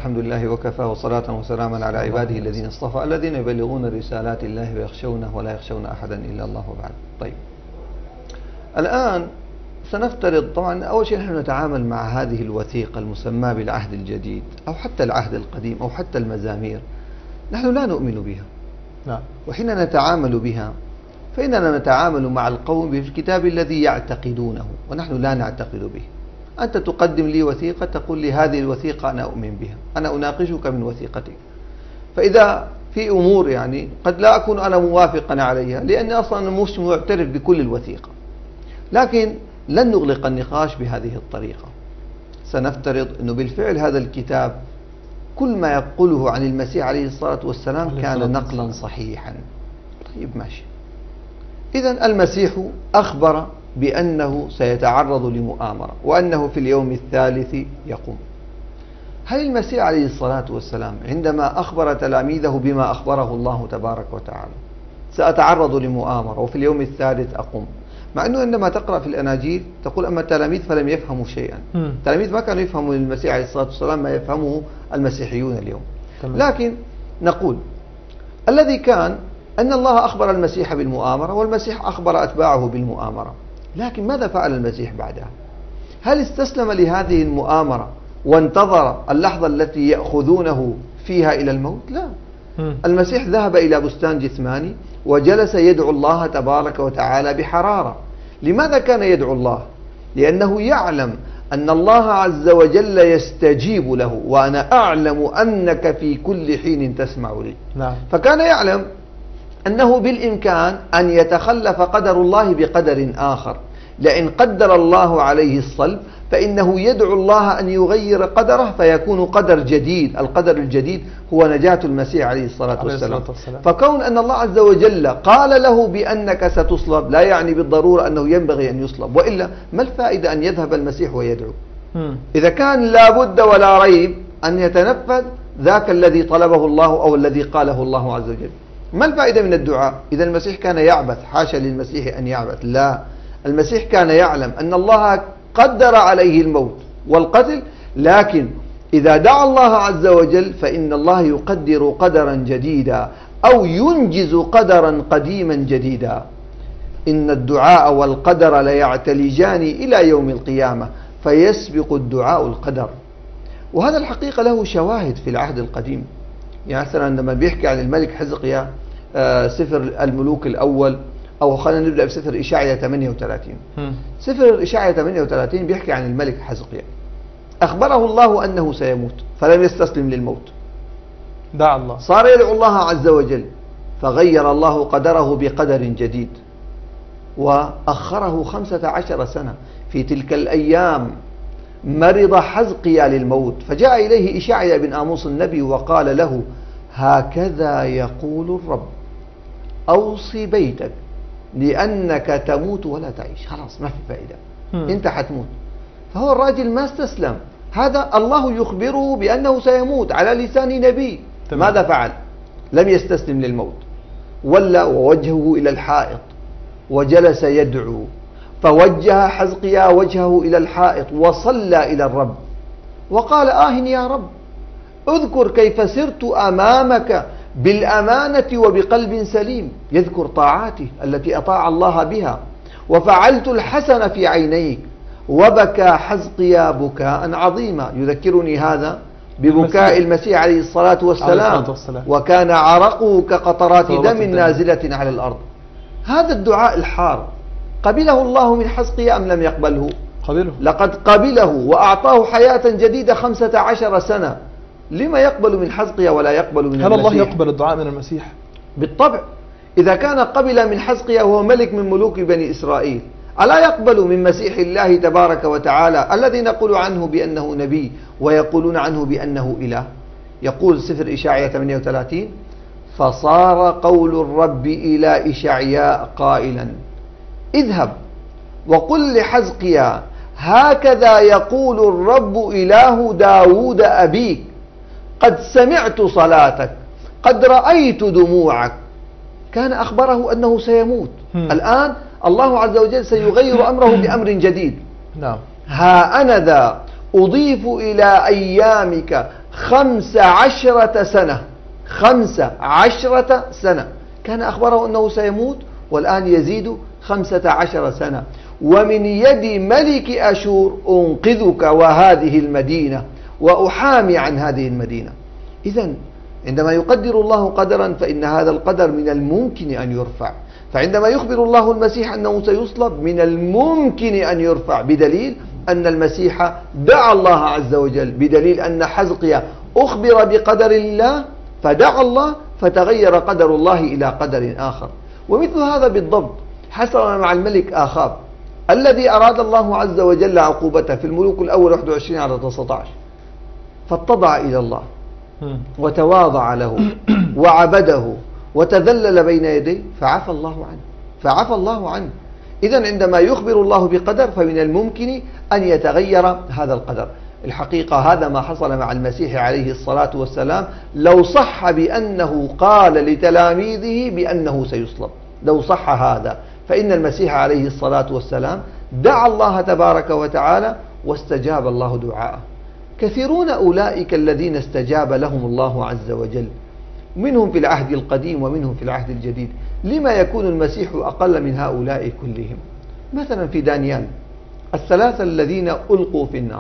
الحمد لله وكفى، وصلاة وسلاما على عباده الذين اصطفى الذين يبلغون رسالات الله ويخشونه ولا يخشون أحدا إلا الله. وبعد. طيب، الآن سنفترض طبعا أول شيء نحن نتعامل مع هذه الوثيقة المسماة بالعهد الجديد أو حتى العهد القديم أو حتى المزامير، نحن لا نؤمن بها. نعم. وحين نتعامل بها فإننا نتعامل مع القوم بالكتاب الذي يعتقدونه ونحن لا نعتقد به. أنت تقدم لي وثيقة تقول لي هذه الوثيقة أنا أؤمن بها، أنا أناقشك من وثيقتك. فإذا في أمور يعني قد لا أكون أنا موافقا عليها لأني أصلا مش معترف بكل الوثيقة، لكن لن نغلق النقاش بهذه الطريقة. سنفترض أنه بالفعل هذا الكتاب كل ما يقوله عن المسيح عليه الصلاة والسلام كان نقلا صحيحا. طيب ماشي، إذن المسيح أخبر بأنه سيتعرض لمؤامرة وأنه في اليوم الثالث يقوم. هل المسيح عليه الصلاة والسلام عندما أخبر تلاميذه بما أخبره الله تبارك وتعالى سأتعرض لمؤامرة وفي اليوم الثالث أقوم، مع أنه عندما تقرأ في الأناجيل تقول أما التلاميذ فلم يفهموا شيئا. التلاميذ ما كانوا يفهموا المسيح عليه الصلاة والسلام ما يفهمه المسيحيون اليوم. لكن نقول الذي كان أن الله أخبر المسيح بالمؤامرة والمسيح أخبر أتباعه بالمؤامرة، لكن ماذا فعل المسيح بعدها؟ هل استسلم لهذه المؤامرة وانتظر اللحظة التي يأخذونه فيها إلى الموت؟ لا. المسيح ذهب إلى بستان جثماني وجلس يدعو الله تبارك وتعالى بحرارة. لماذا كان يدعو الله؟ لأنه يعلم أن الله عز وجل يستجيب له، وأنا أعلم أنك في كل حين تسمع لي. نعم. فكان يعلم أنه بالإمكان أن يتخلف قدر الله بقدر آخر، لئن قدر الله عليه الصلب فإنه يدعو الله أن يغير قدره فيكون قدر جديد. القدر الجديد هو نجاة المسيح عليه الصلاة والسلام. فكون أن الله عز وجل قال له بأنك ستصلب لا يعني بالضرورة أنه ينبغي أن يصلب، وإلا ما الفائدة أن يذهب المسيح ويدعو؟ إذا كان لا بد ولا ريب أن يتنفذ ذاك الذي طلبه الله أو الذي قاله الله عز وجل، ما الفائدة من الدعاء؟ إذا المسيح كان يعبث، حاشا للمسيح أن يعبث، لا، المسيح كان يعلم أن الله قدر عليه الموت والقتل، لكن إذا دعا الله عز وجل فإن الله يقدر قدرا جديدا أو ينجز قدرا قديما جديدا. إن الدعاء والقدر ليعتلجان إلى يوم القيامة فيسبق الدعاء القدر. وهذا الحقيقة له شواهد في العهد القديم. يعني مثلا لما بيحكي عن الملك حزقيا سفر الملوك الأول، أو خلينا نبدأ بسفر إشعيا 38. سفر إشعيا 38 بيحكي عن الملك حزقيا، أخبره الله أنه سيموت فلم يستسلم للموت، دعا الله، صار يدعو الله عز وجل فغير الله قدره بقدر جديد وأخره 15 سنة. في تلك الأيام مرض حزقيا للموت، فجاء إليه إشعيا بن آموس النبي وقال له هكذا يقول الرب أوصي بيتك لأنك تموت ولا تعيش. خلاص ما في فائدة، أنت حتموت. فهو الراجل ما استسلم، هذا الله يخبره بأنه سيموت على لسان نبي. ماذا فعل؟ لم يستسلم للموت، ولا ووجهه إلى الحائط وجلس يدعو، فوجه حزقيا وجهه إلى الحائط وصلى إلى الرب وقال يا رب اذكر كيف سرت أمامك بالأمانة وبقلب سليم، يذكر طاعاته التي أطاع الله بها، وفعلت الحسن في عينيك. وبكى حزقيا بكاء عظيما، يذكرني هذا ببكاء المسيح عليه الصلاة والسلام، وكان عرقه كقطرات دم نازلة على الأرض. هذا الدعاء الحار قبله الله من حزقيا أم لم يقبله؟ قبله. لقد قبله وأعطاه حياة جديدة 15 سنة. لما يقبل من حزقيا ولا يقبل من المسيح؟ هل الله يقبل الدعاء من المسيح؟ بالطبع. إذا كان قبل من حزقيا وهو ملك من ملوك بني إسرائيل، ألا يقبل من مسيح الله تبارك وتعالى الذي نقول عنه بأنه نبي ويقولون عنه بأنه إله؟ يقول سفر إشعيا 38 فصار قول الرب إلى إشعياء قائلا اذهب وقل لحزقيا هكذا يقول الرب إله داود أبيك قد سمعت صلاتك قد رأيت دموعك. كان أخبره أنه سيموت. الآن الله عز وجل سيغير أمره بأمر جديد. نعم. ها أنا ذا أضيف إلى أيامك 15 سنة. 15 سنة كان أخبره أنه سيموت، والآن يزيد 15 سنة. ومن يد ملك أشور أنقذك وهذه المدينة وأحامي عن هذه المدينة. إذن عندما يقدر الله قدرا فإن هذا القدر من الممكن أن يرفع. فعندما يخبر الله المسيح أنه سيصلب من الممكن أن يرفع، بدليل أن المسيح دعا الله عز وجل، بدليل أن حزقيا أخبر بقدر الله فدعا الله فتغير قدر الله إلى قدر آخر. ومثل هذا بالضبط حصل مع الملك آخاب الذي أراد الله عز وجل عقوبته في الملوك الأول 21 على 19. فاتضع إلى الله وتواضع له وعبده وتذلل بين يديه فعفى الله عنه. إذن عندما يخبر الله بقدر فمن الممكن أن يتغير هذا القدر. الحقيقة هذا ما حصل مع المسيح عليه الصلاة والسلام، لو صح بأنه قال لتلاميذه بأنه سيصلب، لو صح هذا، فإن المسيح عليه الصلاة والسلام دعا الله تبارك وتعالى واستجاب الله دعاءه. كثيرون أولئك الذين استجاب لهم الله عز وجل، منهم في العهد القديم ومنهم في العهد الجديد. لما يكون المسيح أقل من هؤلاء كلهم؟ مثلا في دانيال، الثلاثة الذين ألقوا في النار،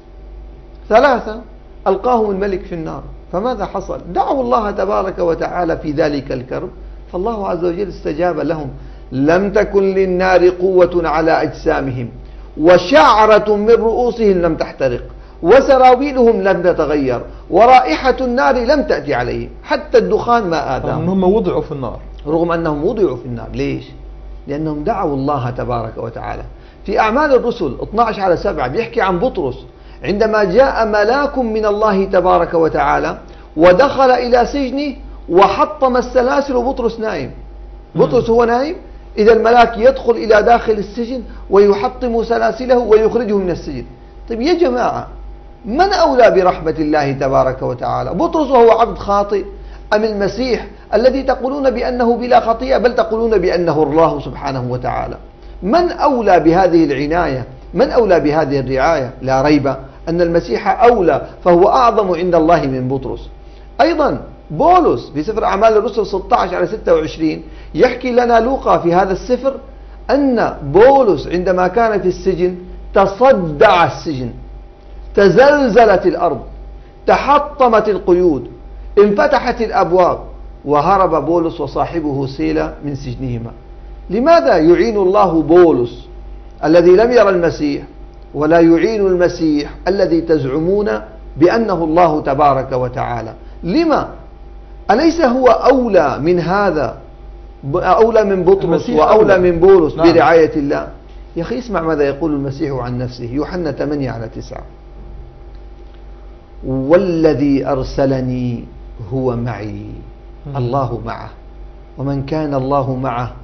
3 ألقاهم الملك في النار، فماذا حصل؟ دعوا الله تبارك وتعالى في ذلك الكرب فالله عز وجل استجاب لهم. لم تكن للنار قوة على أجسامهم وشعرة من رؤوسهم لم تحترق وسراويلهم لم تتغير ورائحة النار لم تأتي عليهم، حتى الدخان ما آذاهم. رغم أنهم وضعوا في النار، رغم أنهم وضعوا في النار. ليش؟ لأنهم دعوا الله تبارك وتعالى. في أعمال الرسل 12/7 بيحكي عن بطرس عندما جاء ملاك من الله تبارك وتعالى ودخل إلى سجنه وحطم السلاسل وبطرس نايم. بطرس هو نايم، إذا الملاك يدخل إلى داخل السجن ويحطم سلاسله ويخرجه من السجن. طيب يا جماعة، من أولى برحمة الله تبارك وتعالى؟ بطرس وهو عبد خاطئ، أم المسيح الذي تقولون بأنه بلا خطيئة بل تقولون بأنه الله سبحانه وتعالى؟ من أولى بهذه العناية؟ من أولى بهذه الرعاية؟ لا ريب أن المسيح أولى، فهو أعظم عند الله من بطرس. أيضا بولس في سفر أعمال الرسل 16/26 يحكي لنا لوقا في هذا السفر أن بولس عندما كان في السجن تصدع السجن، تزلزلت الأرض، تحطمت القيود، انفتحت الأبواب، وهرب بولس وصاحبه سيلا من سجنهما. لماذا يعين الله بولس الذي لم يرى المسيح ولا يعين المسيح الذي تزعمون بأنه الله تبارك وتعالى؟ لما؟ أليس هو أولى من هذا، أولى من بطرس وأولى من بولس برعاية الله؟ يا أخي اسمع ماذا يقول المسيح عن نفسه، يوحنا 8/9: والذي أرسلني هو معي. الله معه، ومن كان الله معه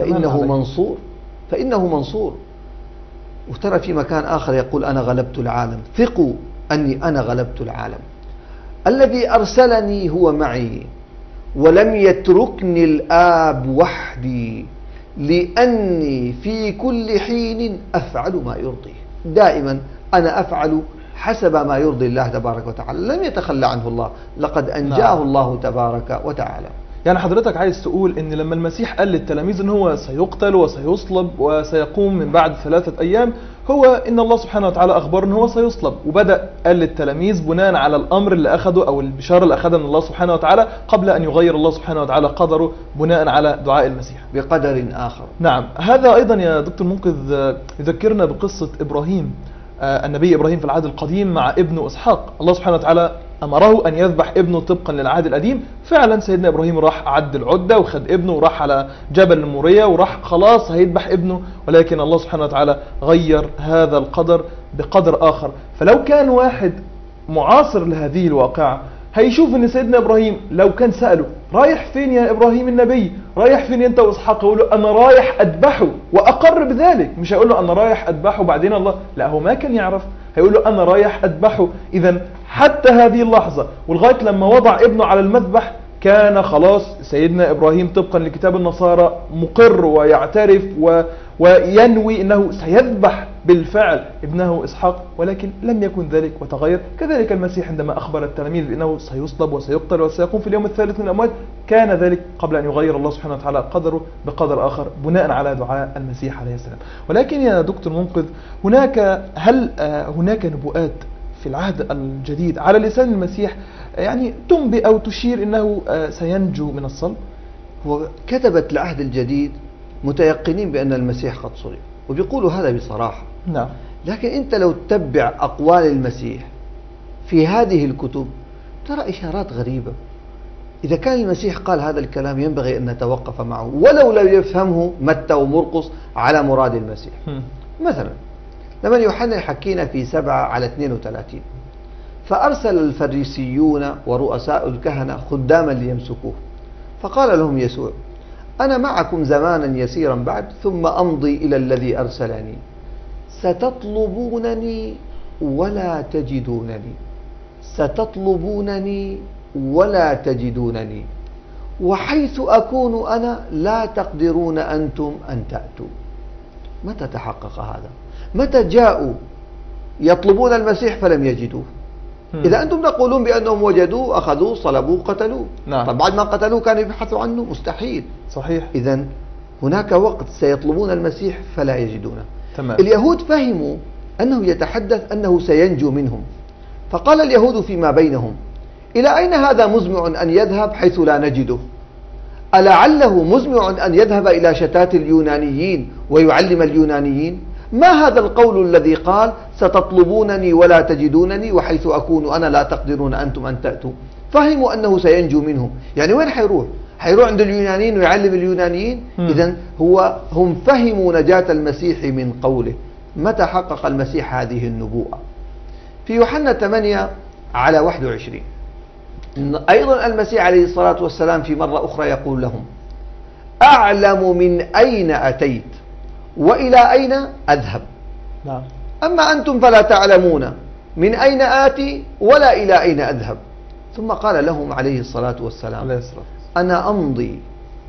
فإنه منصور. وترى في مكان آخر يقول أنا غلبت العالم، ثقوا أني أنا غلبت العالم. الذي أرسلني هو معي ولم يتركني الآب وحدي لأني في كل حين أفعل ما يرضيه. دائما أنا أفعل حسب ما يرضي الله تبارك وتعالى، لم يتخلى عنه الله، لقد أنجاه الله تبارك وتعالى. يعني حضرتك عايز تقول ان لما المسيح قال للتلاميذ ان هو سيقتل وسيصلب وسيقوم من بعد 3 أيام، هو ان الله سبحانه وتعالى اخبر ان هو سيصلب، وبدأ قال للتلاميذ بناء على الامر اللي اخذه او البشارة اللي اخذها من الله سبحانه وتعالى قبل ان يغير الله سبحانه وتعالى قدره بناء على دعاء المسيح بقدر آخر. نعم. هذا ايضا يا دكتور منقذ يذكرنا بقصة ابراهيم، النبي إبراهيم في العهد القديم مع ابنه إسحاق. الله سبحانه وتعالى أمره أن يذبح ابنه طبقا للعهد القديم. فعلا سيدنا إبراهيم راح عد العدة وخد ابنه وراح على جبل المورية وراح خلاص هيذبح ابنه، ولكن الله سبحانه وتعالى غير هذا القدر بقدر آخر. فلو كان واحد معاصر لهذه الواقعة هيشوف ان سيدنا ابراهيم لو كان سأله رايح فين يا ابراهيم النبي، رايح فين انت واسحاق، يقول له انا رايح اذبحه، واقر بذلك. مش هيقول له انا رايح اذبحه بعدين الله، لا، هو ما كان يعرف، هيقول له انا رايح اذبحه. اذا حتى هذه اللحظة ولغاية لما وضع ابنه على المذبح كان خلاص سيدنا إبراهيم طبقا لكتاب النصارى مقر ويعترف وينوي أنه سيذبح بالفعل ابنه إسحاق، ولكن لم يكن ذلك وتغير. كذلك المسيح عندما أخبر التلاميذ بأنه سيصلب وسيقتل وسيقوم في اليوم الثالث من الأموات، كان ذلك قبل أن يغير الله سبحانه وتعالى قدره بقدر آخر بناء على دعاء المسيح عليه السلام. ولكن يا دكتور منقذ، هل هناك نبوءات في العهد الجديد على لسان المسيح يعني تنبئ أو تشير أنه سينجو من الصلب؟ وكتبة العهد الجديد متيقنين بأن المسيح قد صلب، وبيقولوا هذا بصراحة. نعم. لكن أنت لو تتبع أقوال المسيح في هذه الكتب ترى إشارات غريبة. إذا كان المسيح قال هذا الكلام ينبغي أن نتوقف معه، ولو لم يفهمه متى ومرقس على مراد المسيح. مثلا لما يوحنا يحكينا في 7:32 فأرسل الفريسيون ورؤساء الكهنة خداما ليمسكوه، فقال لهم يسوع: أنا معكم زمانا يسيرا بعد ثم أمضي إلى الذي أرسلني، ستطلبونني ولا تجدونني، ستطلبونني ولا تجدونني، وحيث أكون أنا لا تقدرون أنتم أن تأتوا. متى تحقق هذا؟ متى جاءوا يطلبون المسيح فلم يجدوه؟ إذا أنتم تقولون بأنهم وجدوه، أخذوه، صلبوه، قتلوه. نعم. طب بعد ما قتلوه كانوا يبحثوا عنه؟ مستحيل. صحيح. إذا هناك وقت سيطلبون المسيح فلا يجدونه. تمام. اليهود فهموا أنه يتحدث أنه سينجو منهم، فقال اليهود فيما بينهم: إلى أين هذا مزمع أن يذهب حيث لا نجده؟ ألعله مزمع أن يذهب إلى شتات اليونانيين ويعلم اليونانيين؟ ما هذا القول الذي قال: ستطلبونني ولا تجدونني، وحيث أكون أنا لا تقدرون أنتم أن تأتوا؟ فهموا أنه سينجو منهم. يعني وين حيروح؟ حيروح عند اليونانيين ويعلم اليونانيين؟ إذن هم فهموا نجاة المسيح من قوله. متى حقق المسيح هذه النبوءة؟ في يوحنا 8:21 أيضا المسيح عليه الصلاة والسلام في مرة أخرى يقول لهم: أعلم من أين أتيت وإلى أين أذهب. نعم. أما أنتم فلا تعلمون من أين آتي ولا إلى أين أذهب. ثم قال لهم عليه الصلاة والسلام: أنا أمضي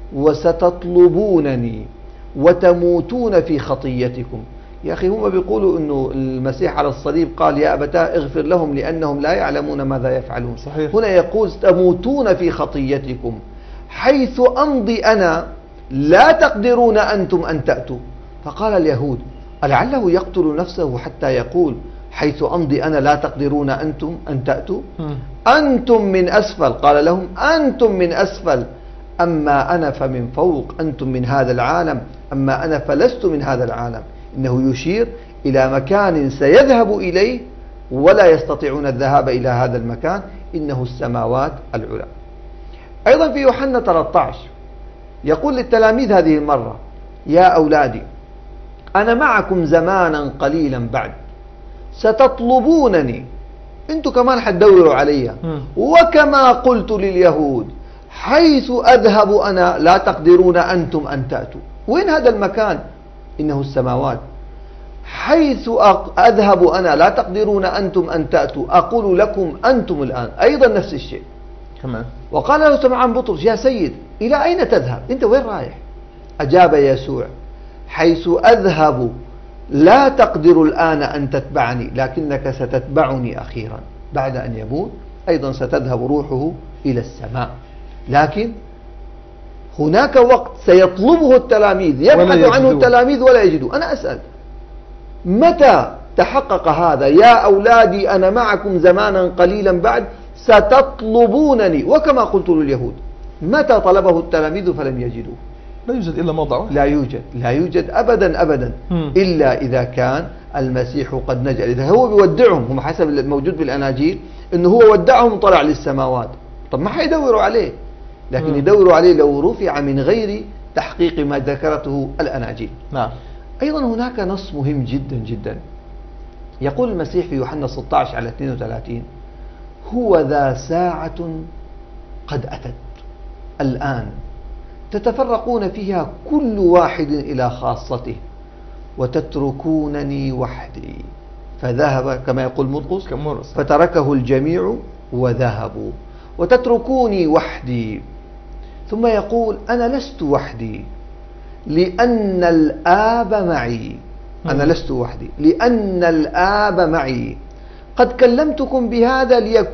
وستطلبونني وتموتون في خطيتكم. يا أخي هم بيقولوا أنه المسيح على الصليب قال: يا أبتاه اغفر لهم لأنهم لا يعلمون ماذا يفعلون. صحيح. هنا يقول: تموتون في خطيتكم، حيث أمضي أنا لا تقدرون أنتم أن تأتوا. فقال اليهود: ألعله يقتل نفسه حتى يقول: حيث أمضي أنا لا تقدرون أنتم أن تأتوا؟ أنتم من أسفل، قال لهم: أنتم من أسفل، أما أنا فمن فوق، أنتم من هذا العالم، أما أنا فلست من هذا العالم. إنه يشير إلى مكان سيذهب إليه ولا يستطيعون الذهاب إلى هذا المكان، إنه السماوات العلى. أيضا في يوحنا 13 يقول للتلاميذ هذه المرة: يا أولادي أنا معكم زمانا قليلا بعد، ستطلبونني. أنتم كمان حتدوروا علي، وكما قلت لليهود: حيث أذهب أنا لا تقدرون أنتم أن تأتوا. وين هذا المكان؟ إنه السماوات. حيث أذهب أنا لا تقدرون أنتم أن تأتوا، أقول لكم أنتم الآن. أيضا نفس الشيء. كمان. وقال له سمعان بطرس: يا سيد إلى أين تذهب؟ أنت وين رايح؟ أجاب يسوع: حيث أذهب لا تقدر الآن أن تتبعني، لكنك ستتبعني أخيرا. بعد أن يموت أيضا ستذهب روحه إلى السماء، لكن هناك وقت سيطلبه التلاميذ، يبحث عنه التلاميذ ولا يجدوه. أنا أسأل: متى تحقق هذا؟ يا أولادي أنا معكم زمانا قليلا بعد، ستطلبونني، وكما قلت لليهود. متى طلبه التلاميذ فلم يجدوه؟ لا يوجد إلا موضع. لا يوجد أبدا أبدا، إلا إذا كان المسيح قد نجا. إذا هو بيودعهم، هم حسب الموجود في الأناجيل أنه هو ودعهم وطلع للسماوات، طب ما حيدوروا عليه، لكن يدوروا عليه لو رفع من غير تحقيق ما ذكرته الأناجيل. نعم. أيضا هناك نص مهم جدا جدا، يقول المسيح في يوحنا 16:32: هو ذا ساعة قد أتت الآن تتفرقون فيها كل واحد إلى خاصته وتتركونني وحدي. فذهب كما يقول مرقس: فتركه الجميع وذهبوا. وتتركوني وحدي. ثم يقول أنا لست وحدي لأن الآب معي. أنا لست وحدي لأن الآب معي. قد كلمتكم بهذا ليكون